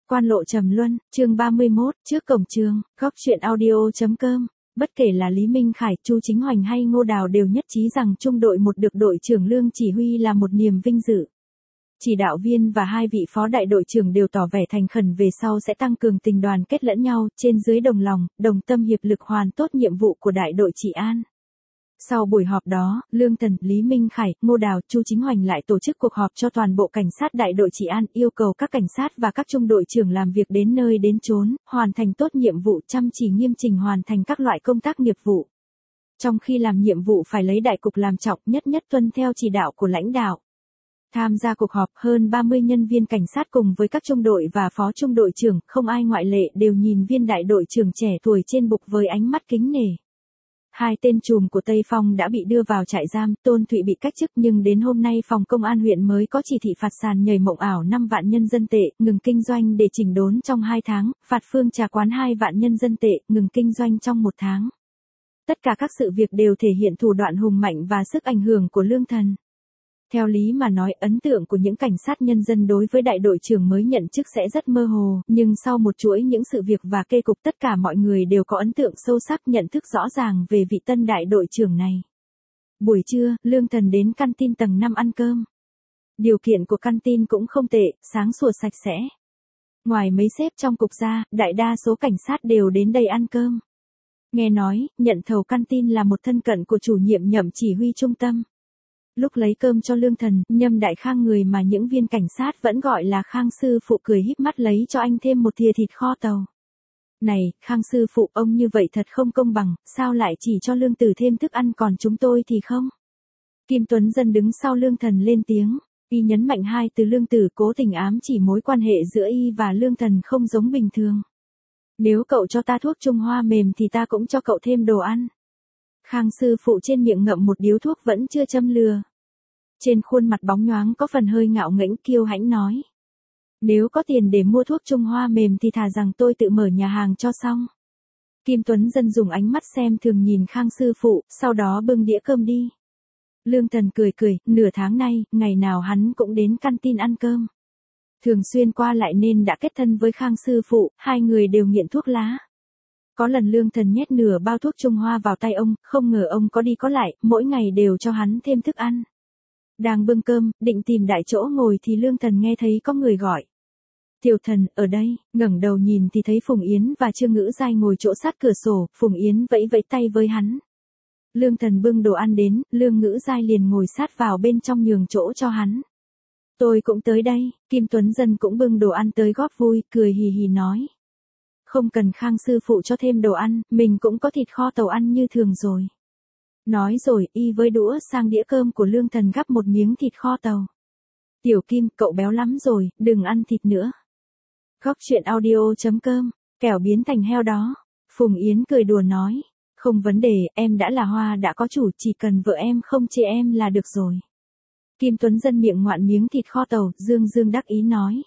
Quan lộ trầm luân, chương 31, trước cổng trường, góc truyện audio.com. Bất kể là Lý Minh Khải, Chu Chính Hoành hay Ngô Đào đều nhất trí rằng trung đội 1 được đội trưởng Lương chỉ huy là một niềm vinh dự. Chỉ đạo viên và 2 vị phó đại đội trưởng đều tỏ vẻ thành khẩn về sau sẽ tăng cường tình đoàn kết lẫn nhau, trên dưới đồng lòng, đồng tâm hiệp lực hoàn tốt nhiệm vụ của đại đội trị an. Sau buổi họp đó, Lương Thần, Lý Minh Khải, Ngô Đào, Chu Chính Hoành lại tổ chức cuộc họp cho toàn bộ cảnh sát đại đội trị an, yêu cầu các cảnh sát và các trung đội trưởng làm việc đến nơi đến chốn, hoàn thành tốt nhiệm vụ, chăm chỉ nghiêm chỉnh hoàn thành các loại công tác nghiệp vụ. Trong khi làm nhiệm vụ phải lấy đại cục làm trọng, nhất tuân theo chỉ đạo của lãnh đạo. Tham gia cuộc họp, hơn 30 nhân viên cảnh sát cùng với các trung đội và phó trung đội trưởng, không ai ngoại lệ đều nhìn viên đại đội trưởng trẻ tuổi trên bục với ánh mắt kính nể. 2 tên trùm của Tây Phong đã bị đưa vào trại giam, Tôn Thụy bị cách chức nhưng đến hôm nay phòng công an huyện mới có chỉ thị phạt sàn nhảy mộng ảo 5 vạn nhân dân tệ, ngừng kinh doanh để chỉnh đốn trong 2 tháng, phạt Phương Trà Quán 2 vạn nhân dân tệ, ngừng kinh doanh trong 1 tháng. Tất cả các sự việc đều thể hiện thủ đoạn hùng mạnh và sức ảnh hưởng của Lương Thần. Theo lý mà nói, ấn tượng của những cảnh sát nhân dân đối với đại đội trưởng mới nhận chức sẽ rất mơ hồ, nhưng sau một chuỗi những sự việc và kê cục tất cả mọi người đều có ấn tượng sâu sắc, nhận thức rõ ràng về vị tân đại đội trưởng này. Buổi trưa, Lương Thần đến căn tin tầng 5 ăn cơm. Điều kiện của căn tin cũng không tệ, sáng sủa sạch sẽ. Ngoài mấy sếp trong cục ra, đại đa số cảnh sát đều đến đây ăn cơm. Nghe nói, nhận thầu căn tin là một thân cận của chủ nhiệm Nhậm chỉ huy trung tâm. Lúc lấy cơm cho Lương Thần, Nhâm Đại Khang, người mà những viên cảnh sát vẫn gọi là Khang sư phụ, cười híp mắt lấy cho anh thêm một thìa thịt kho tàu. Này, Khang sư phụ, ông như vậy thật không công bằng, sao lại chỉ cho Lương Tử thêm thức ăn còn chúng tôi thì không? Kim Tuấn Dân đứng sau Lương Thần lên tiếng, y nhấn mạnh 2 từ Lương Tử, cố tình ám chỉ mối quan hệ giữa y và Lương Thần không giống bình thường. Nếu cậu cho ta thuốc Trung Hoa mềm thì ta cũng cho cậu thêm đồ ăn. Khang sư phụ trên miệng ngậm một điếu thuốc vẫn chưa châm lửa. Trên khuôn mặt bóng nhoáng có phần hơi ngạo nghễ kiêu hãnh nói. Nếu có tiền để mua thuốc Trung Hoa mềm thì thà rằng tôi tự mở nhà hàng cho xong. Kim Tuấn Dân dùng ánh mắt xem thường nhìn Khang sư phụ, sau đó bưng đĩa cơm đi. Lương Thần cười, nửa tháng nay, ngày nào hắn cũng đến căn tin ăn cơm. Thường xuyên qua lại nên đã kết thân với Khang sư phụ, 2 người đều nghiện thuốc lá. Có lần Lương Thần nhét nửa bao thuốc Trung Hoa vào tay ông, không ngờ ông có đi có lại, mỗi ngày đều cho hắn thêm thức ăn. Đang bưng cơm, định tìm đại chỗ ngồi thì Lương Thần nghe thấy có người gọi. Tiểu Thần, ở đây, ngẩng đầu nhìn thì thấy Phùng Yến và Trương Ngữ Giai ngồi chỗ sát cửa sổ, Phùng Yến vẫy tay với hắn. Lương Thần bưng đồ ăn đến, Lương Ngữ Giai liền ngồi sát vào bên trong nhường chỗ cho hắn. Tôi cũng tới đây, Kim Tuấn Dân cũng bưng đồ ăn tới góp vui, cười hì hì nói. Không cần Khang sư phụ cho thêm đồ ăn, mình cũng có thịt kho tàu ăn như thường rồi. Nói rồi, y với đũa sang đĩa cơm của Lương Thần gắp một miếng thịt kho tàu. Tiểu Kim, cậu béo lắm rồi, đừng ăn thịt nữa. Góc truyện audio.com, kẻo biến thành heo đó. Phùng Yến cười đùa nói. Không vấn đề, em đã là hoa đã có chủ, chỉ cần vợ em không chê em là được rồi. Kim Tuấn Dân miệng ngoạn miếng thịt kho tàu, dương đắc ý nói.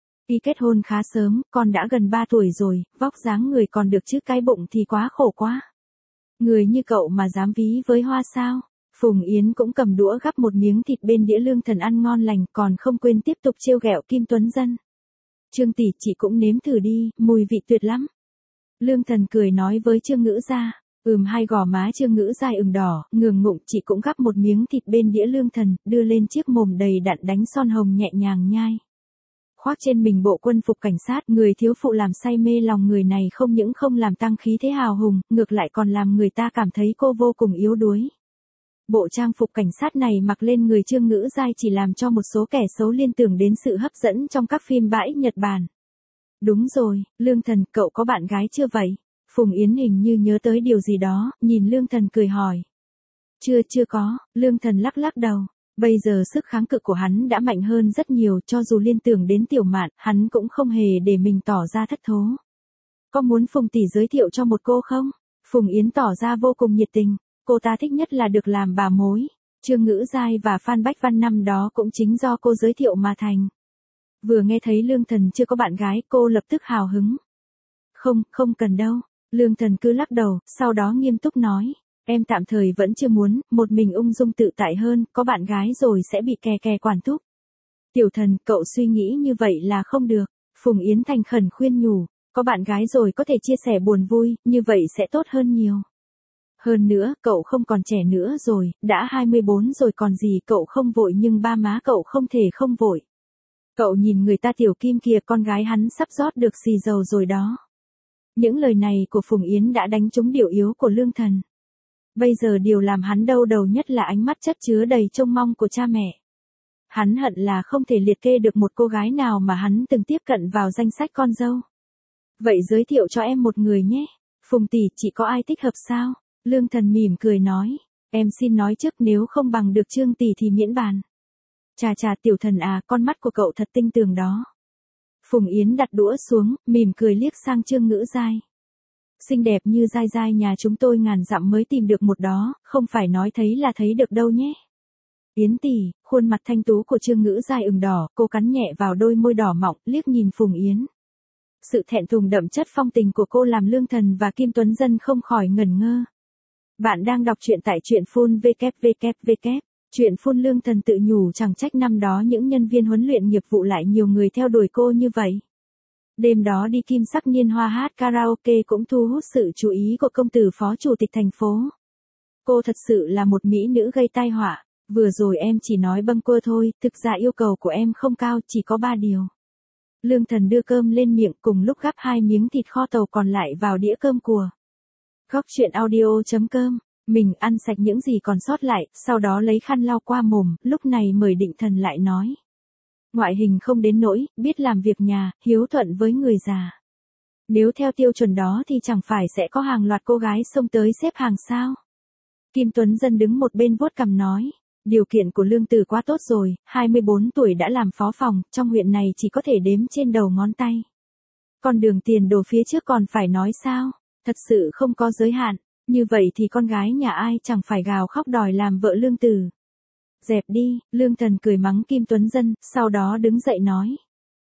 Y kết hôn khá sớm, con đã gần 3 tuổi rồi, vóc dáng người còn được chứ cái bụng thì quá khổ quá. Người như cậu mà dám ví với hoa sao? Phùng Yến cũng cầm đũa gắp một miếng thịt bên đĩa Lương Thần ăn ngon lành, còn không quên tiếp tục trêu ghẹo Kim Tuấn Dân. Trương tỷ, chị cũng nếm thử đi, mùi vị tuyệt lắm. Lương Thần cười nói với Trương Ngữ Gia. 2 gò má Trương Ngữ Giai ửng đỏ, ngượng ngụng, chị cũng gắp một miếng thịt bên đĩa Lương Thần, đưa lên chiếc mồm đầy đặn đánh son hồng nhẹ nhàng nhai. Khoác trên mình bộ quân phục cảnh sát, người thiếu phụ làm say mê lòng người này không những không làm tăng khí thế hào hùng, ngược lại còn làm người ta cảm thấy cô vô cùng yếu đuối. Bộ trang phục cảnh sát này mặc lên người Trương Ngữ Giai chỉ làm cho một số kẻ xấu liên tưởng đến sự hấp dẫn trong các phim bãi Nhật Bản. Đúng rồi, Lương Thần, cậu có bạn gái chưa vậy? Phùng Yến hình như nhớ tới điều gì đó, nhìn Lương Thần cười hỏi. Chưa có, Lương Thần lắc đầu. Bây giờ sức kháng cự của hắn đã mạnh hơn rất nhiều, cho dù liên tưởng đến Tiểu Mạn, hắn cũng không hề để mình tỏ ra thất thố. Có muốn Phùng tỷ giới thiệu cho một cô không? Phùng Yến tỏ ra vô cùng nhiệt tình, cô ta thích nhất là được làm bà mối. Trương Ngữ Giai và Phan Bách Văn năm đó cũng chính do cô giới thiệu mà thành. Vừa nghe thấy Lương Thần chưa có bạn gái, cô lập tức hào hứng. Không cần đâu. Lương Thần cứ lắc đầu, sau đó nghiêm túc nói. Em tạm thời vẫn chưa muốn, một mình ung dung tự tại hơn, có bạn gái rồi sẽ bị kè quản thúc. Tiểu Thần, cậu suy nghĩ như vậy là không được. Phùng Yến thành khẩn khuyên nhủ, có bạn gái rồi có thể chia sẻ buồn vui, như vậy sẽ tốt hơn nhiều. Hơn nữa, cậu không còn trẻ nữa rồi, đã 24 rồi còn gì, cậu không vội nhưng ba má cậu không thể không vội. Cậu nhìn người ta Tiểu Kim kìa, con gái hắn sắp rót được xì dầu rồi đó. Những lời này của Phùng Yến đã đánh trúng điểm yếu của Lương Thần. Bây giờ điều làm hắn đau đầu nhất là ánh mắt chất chứa đầy trông mong của cha mẹ. Hắn hận là không thể liệt kê được một cô gái nào mà hắn từng tiếp cận vào danh sách con dâu. Vậy giới thiệu cho em một người nhé. Phùng tỷ, chị có ai thích hợp sao? Lương Thần mỉm cười nói. Em xin nói trước, nếu không bằng được Trương tỷ thì miễn bàn. Chà chà Tiểu Thần à, con mắt của cậu thật tinh tường đó. Phùng Yến đặt đũa xuống, mỉm cười liếc sang Trương Ngữ Giai. Xinh đẹp như Giai Giai nhà chúng tôi ngàn dặm mới tìm được một đó, không phải nói thấy là thấy được đâu nhé. Yến tỷ, khuôn mặt thanh tú của Trương Ngữ Giai ửng đỏ, cô cắn nhẹ vào đôi môi đỏ mọng, liếc nhìn Phùng Yến. Sự thẹn thùng đậm chất phong tình của cô làm Lương Thần và Kim Tuấn Dân không khỏi ngẩn ngơ. Bạn đang đọc truyện tại truyện phun www. Chuyện phun. Lương Thần tự nhủ chẳng trách năm đó những nhân viên huấn luyện nghiệp vụ lại nhiều người theo đuổi cô như vậy. Đêm đó đi Kim Sắc Niên Hoa hát karaoke cũng thu hút sự chú ý của công tử phó chủ tịch thành phố. Cô thật sự là một mỹ nữ gây tai họa. Vừa rồi em chỉ nói bâng quơ thôi, thực ra yêu cầu của em không cao, chỉ có 3 điều. Lương Thần đưa cơm lên miệng, cùng lúc gắp 2 miếng thịt kho tàu còn lại vào đĩa cơm cua. Góc truyện audio.com. Mình ăn sạch những gì còn sót lại, sau đó lấy khăn lau qua mồm, lúc này mời Định Thần lại nói. Ngoại hình không đến nỗi, biết làm việc nhà, hiếu thuận với người già. Nếu theo tiêu chuẩn đó thì chẳng phải sẽ có hàng loạt cô gái xông tới xếp hàng sao? Kim Tuấn Dân đứng một bên vuốt cằm nói. Điều kiện của Lương Tử quá tốt rồi, 24 tuổi đã làm phó phòng, trong huyện này chỉ có thể đếm trên đầu ngón tay. Con đường tiền đồ phía trước còn phải nói sao? Thật sự không có giới hạn. Như vậy thì con gái nhà ai chẳng phải gào khóc đòi làm vợ Lương Tử. Dẹp đi, Lương Thần cười mắng Kim Tuấn Dân, sau đó đứng dậy nói.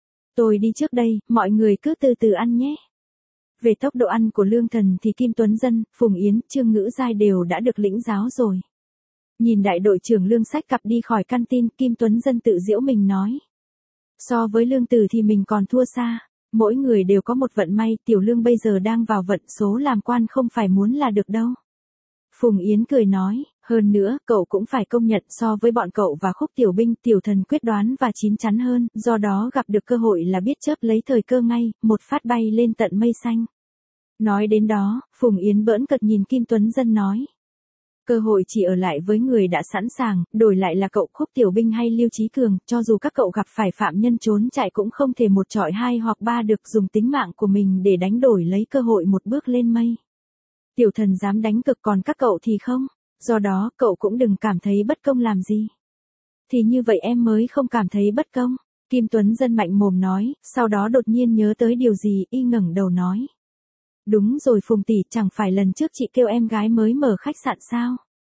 Tôi đi trước đây, mọi người cứ từ từ ăn nhé. Về tốc độ ăn của Lương Thần thì Kim Tuấn Dân, Phùng Yến, Trương Ngữ Giai đều đã được lĩnh giáo rồi. Nhìn đại đội trưởng Lương xách cặp đi khỏi căn tin, Kim Tuấn Dân tự giễu mình nói. So với Lương Tử thì mình còn thua xa. Mỗi người đều có một vận may, Tiểu Lương bây giờ đang vào vận số làm quan không phải muốn là được đâu. Phùng Yến cười nói, hơn nữa, cậu cũng phải công nhận so với bọn cậu và Khúc Tiểu Binh, Tiểu Thần quyết đoán và chín chắn hơn, do đó gặp được cơ hội là biết chớp lấy thời cơ ngay, một phát bay lên tận mây xanh. Nói đến đó, Phùng Yến bỡn cợt nhìn Kim Tuấn Dân nói. Cơ hội chỉ ở lại với người đã sẵn sàng, đổi lại là cậu Khúc Tiểu Binh hay Lưu Chí Cường, cho dù các cậu gặp phải phạm nhân trốn chạy cũng không thể một chọi 2 hoặc 3 được, dùng tính mạng của mình để đánh đổi lấy cơ hội một bước lên mây. Tiểu Thần dám đánh cực còn các cậu thì không, do đó cậu cũng đừng cảm thấy bất công làm gì. Thì như vậy em mới không cảm thấy bất công, Kim Tuấn Dân mạnh mồm nói, sau đó đột nhiên nhớ tới điều gì, y ngẩng đầu nói. Đúng rồi Phùng tỷ, chẳng phải lần trước chị kêu em gái mới mở khách sạn sao?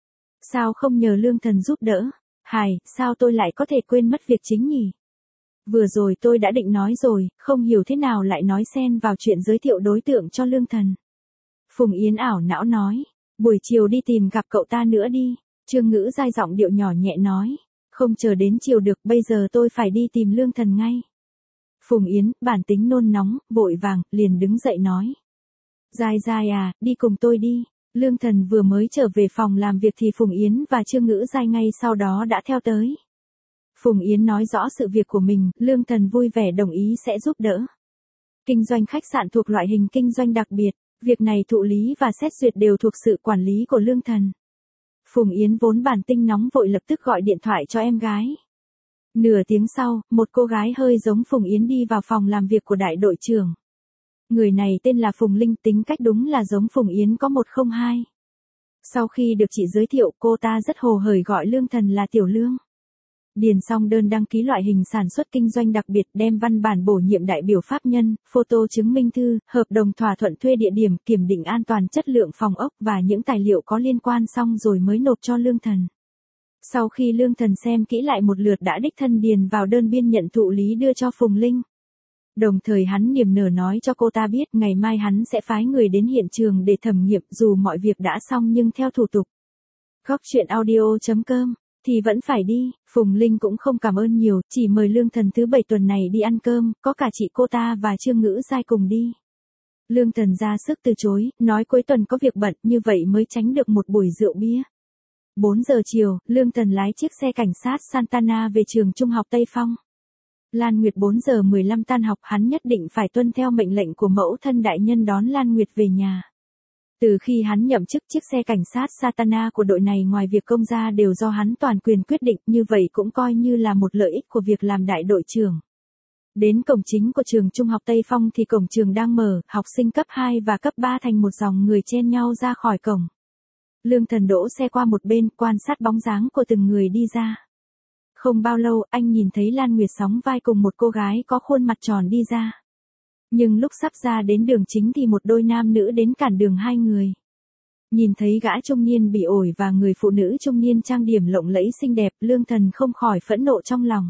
Sao không nhờ Lương Thần giúp đỡ? Hài, sao tôi lại có thể quên mất việc chính nhỉ? Vừa rồi tôi đã định nói rồi, không hiểu thế nào lại nói xen vào chuyện giới thiệu đối tượng cho Lương Thần. Phùng Yến ảo não nói, buổi chiều đi tìm gặp cậu ta nữa đi. Trương Ngữ Giai giọng điệu nhỏ nhẹ nói, không chờ đến chiều được, bây giờ tôi phải đi tìm Lương Thần ngay. Phùng Yến, bản tính nôn nóng, vội vàng, liền đứng dậy nói. Giai Giai à, đi cùng tôi đi. Lương Thần vừa mới trở về phòng làm việc thì Phùng Yến và Trương Ngữ Giai ngay sau đó đã theo tới. Phùng Yến nói rõ sự việc của mình, Lương Thần vui vẻ đồng ý sẽ giúp đỡ. Kinh doanh khách sạn thuộc loại hình kinh doanh đặc biệt, việc này thụ lý và xét duyệt đều thuộc sự quản lý của Lương Thần. Phùng Yến vốn bản tinh nóng vội lập tức gọi điện thoại cho em gái. Nửa tiếng sau, một cô gái hơi giống Phùng Yến đi vào phòng làm việc của đại đội trưởng. Người này tên là Phùng Linh, tính cách đúng là giống Phùng Yến có 102. Sau khi được chị giới thiệu, cô ta rất hồ hởi gọi Lương Thần là Tiểu Lương. Điền xong đơn đăng ký loại hình sản xuất kinh doanh đặc biệt, đem văn bản bổ nhiệm đại biểu pháp nhân, photo chứng minh thư, hợp đồng thỏa thuận thuê địa điểm, kiểm định an toàn chất lượng phòng ốc và những tài liệu có liên quan xong rồi mới nộp cho Lương Thần. Sau khi Lương Thần xem kỹ lại một lượt đã đích thân điền vào đơn biên nhận thụ lý đưa cho Phùng Linh. Đồng thời hắn niềm nở nói cho cô ta biết ngày mai hắn sẽ phái người đến hiện trường để thẩm nghiệm, dù mọi việc đã xong nhưng theo thủ tục. Góc truyện audio.com Thì vẫn phải đi, Phùng Linh cũng không cảm ơn nhiều, chỉ mời Lương Thần thứ 7 tuần này đi ăn cơm, có cả chị cô ta và Trương Ngữ Giai cùng đi. Lương Thần ra sức từ chối, nói cuối tuần có việc bận, như vậy mới tránh được một buổi rượu bia. 4 giờ chiều, Lương Thần lái chiếc xe cảnh sát Santana về trường trung học Tây Phong. Lan Nguyệt 4 giờ 15 tan học, hắn nhất định phải tuân theo mệnh lệnh của mẫu thân đại nhân đón Lan Nguyệt về nhà. Từ khi hắn nhậm chức, chiếc xe cảnh sát Santana của đội này ngoài việc công ra đều do hắn toàn quyền quyết định, như vậy cũng coi như là một lợi ích của việc làm đại đội trưởng. Đến cổng chính của trường trung học Tây Phong thì cổng trường đang mở, học sinh cấp 2 và cấp 3 thành một dòng người chen nhau ra khỏi cổng. Lương Thần đỗ xe qua một bên, quan sát bóng dáng của từng người đi ra. Không bao lâu, anh nhìn thấy Lan Nguyệt sóng vai cùng một cô gái có khuôn mặt tròn đi ra. Nhưng lúc sắp ra đến đường chính thì một đôi nam nữ đến cản đường hai người. Nhìn thấy gã trung niên bị ổi và người phụ nữ trung niên trang điểm lộng lẫy xinh đẹp, Lương Thần không khỏi phẫn nộ trong lòng.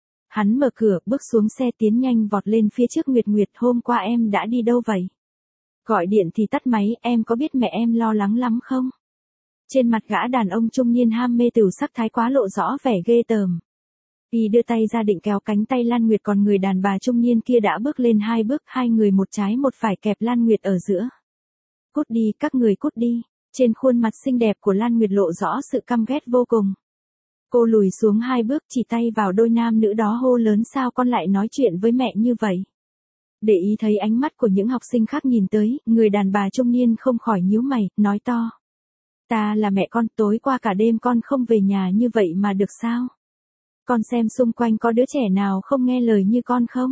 Hắn mở cửa, bước xuống xe tiến nhanh vọt lên phía trước. Nguyệt Nguyệt, hôm qua em đã đi đâu vậy? Gọi điện thì tắt máy, em có biết mẹ em lo lắng lắm không? Trên mặt gã đàn ông trung niên ham mê tửu sắc thái quá lộ rõ vẻ ghê tởm. Y đưa tay ra định kéo cánh tay Lan Nguyệt, còn người đàn bà trung niên kia đã bước lên 2 bước, hai người một trái một phải kẹp Lan Nguyệt ở giữa. Cút đi, các người cút đi. Trên khuôn mặt xinh đẹp của Lan Nguyệt lộ rõ sự căm ghét vô cùng. Cô lùi xuống 2 bước, chỉ tay vào đôi nam nữ đó hô lớn, sao con lại nói chuyện với mẹ như vậy? Để ý thấy ánh mắt của những học sinh khác nhìn tới, người đàn bà trung niên không khỏi nhíu mày, nói to. Ta là mẹ con, tối qua cả đêm con không về nhà như vậy mà được sao? Con xem xung quanh có đứa trẻ nào không nghe lời như con không?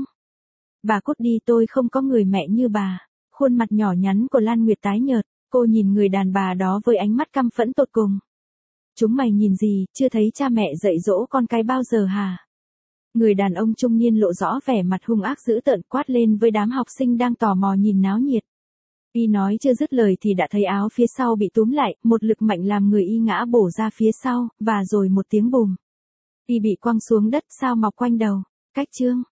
Bà cút đi, tôi không có người mẹ như bà. Khuôn mặt nhỏ nhắn của Lan Nguyệt tái nhợt, cô nhìn người đàn bà đó với ánh mắt căm phẫn tột cùng. Chúng mày nhìn gì, chưa thấy cha mẹ dạy dỗ con cái bao giờ hả? Người đàn ông trung niên lộ rõ vẻ mặt hung ác dữ tợn, quát lên với đám học sinh đang tò mò nhìn náo nhiệt. Y nói chưa dứt lời thì đã thấy áo phía sau bị túm lại, một lực mạnh làm người Y ngã bổ ra phía sau, và rồi một tiếng bùm. Y bị quăng xuống đất, sao mọc quanh đầu. Cách chương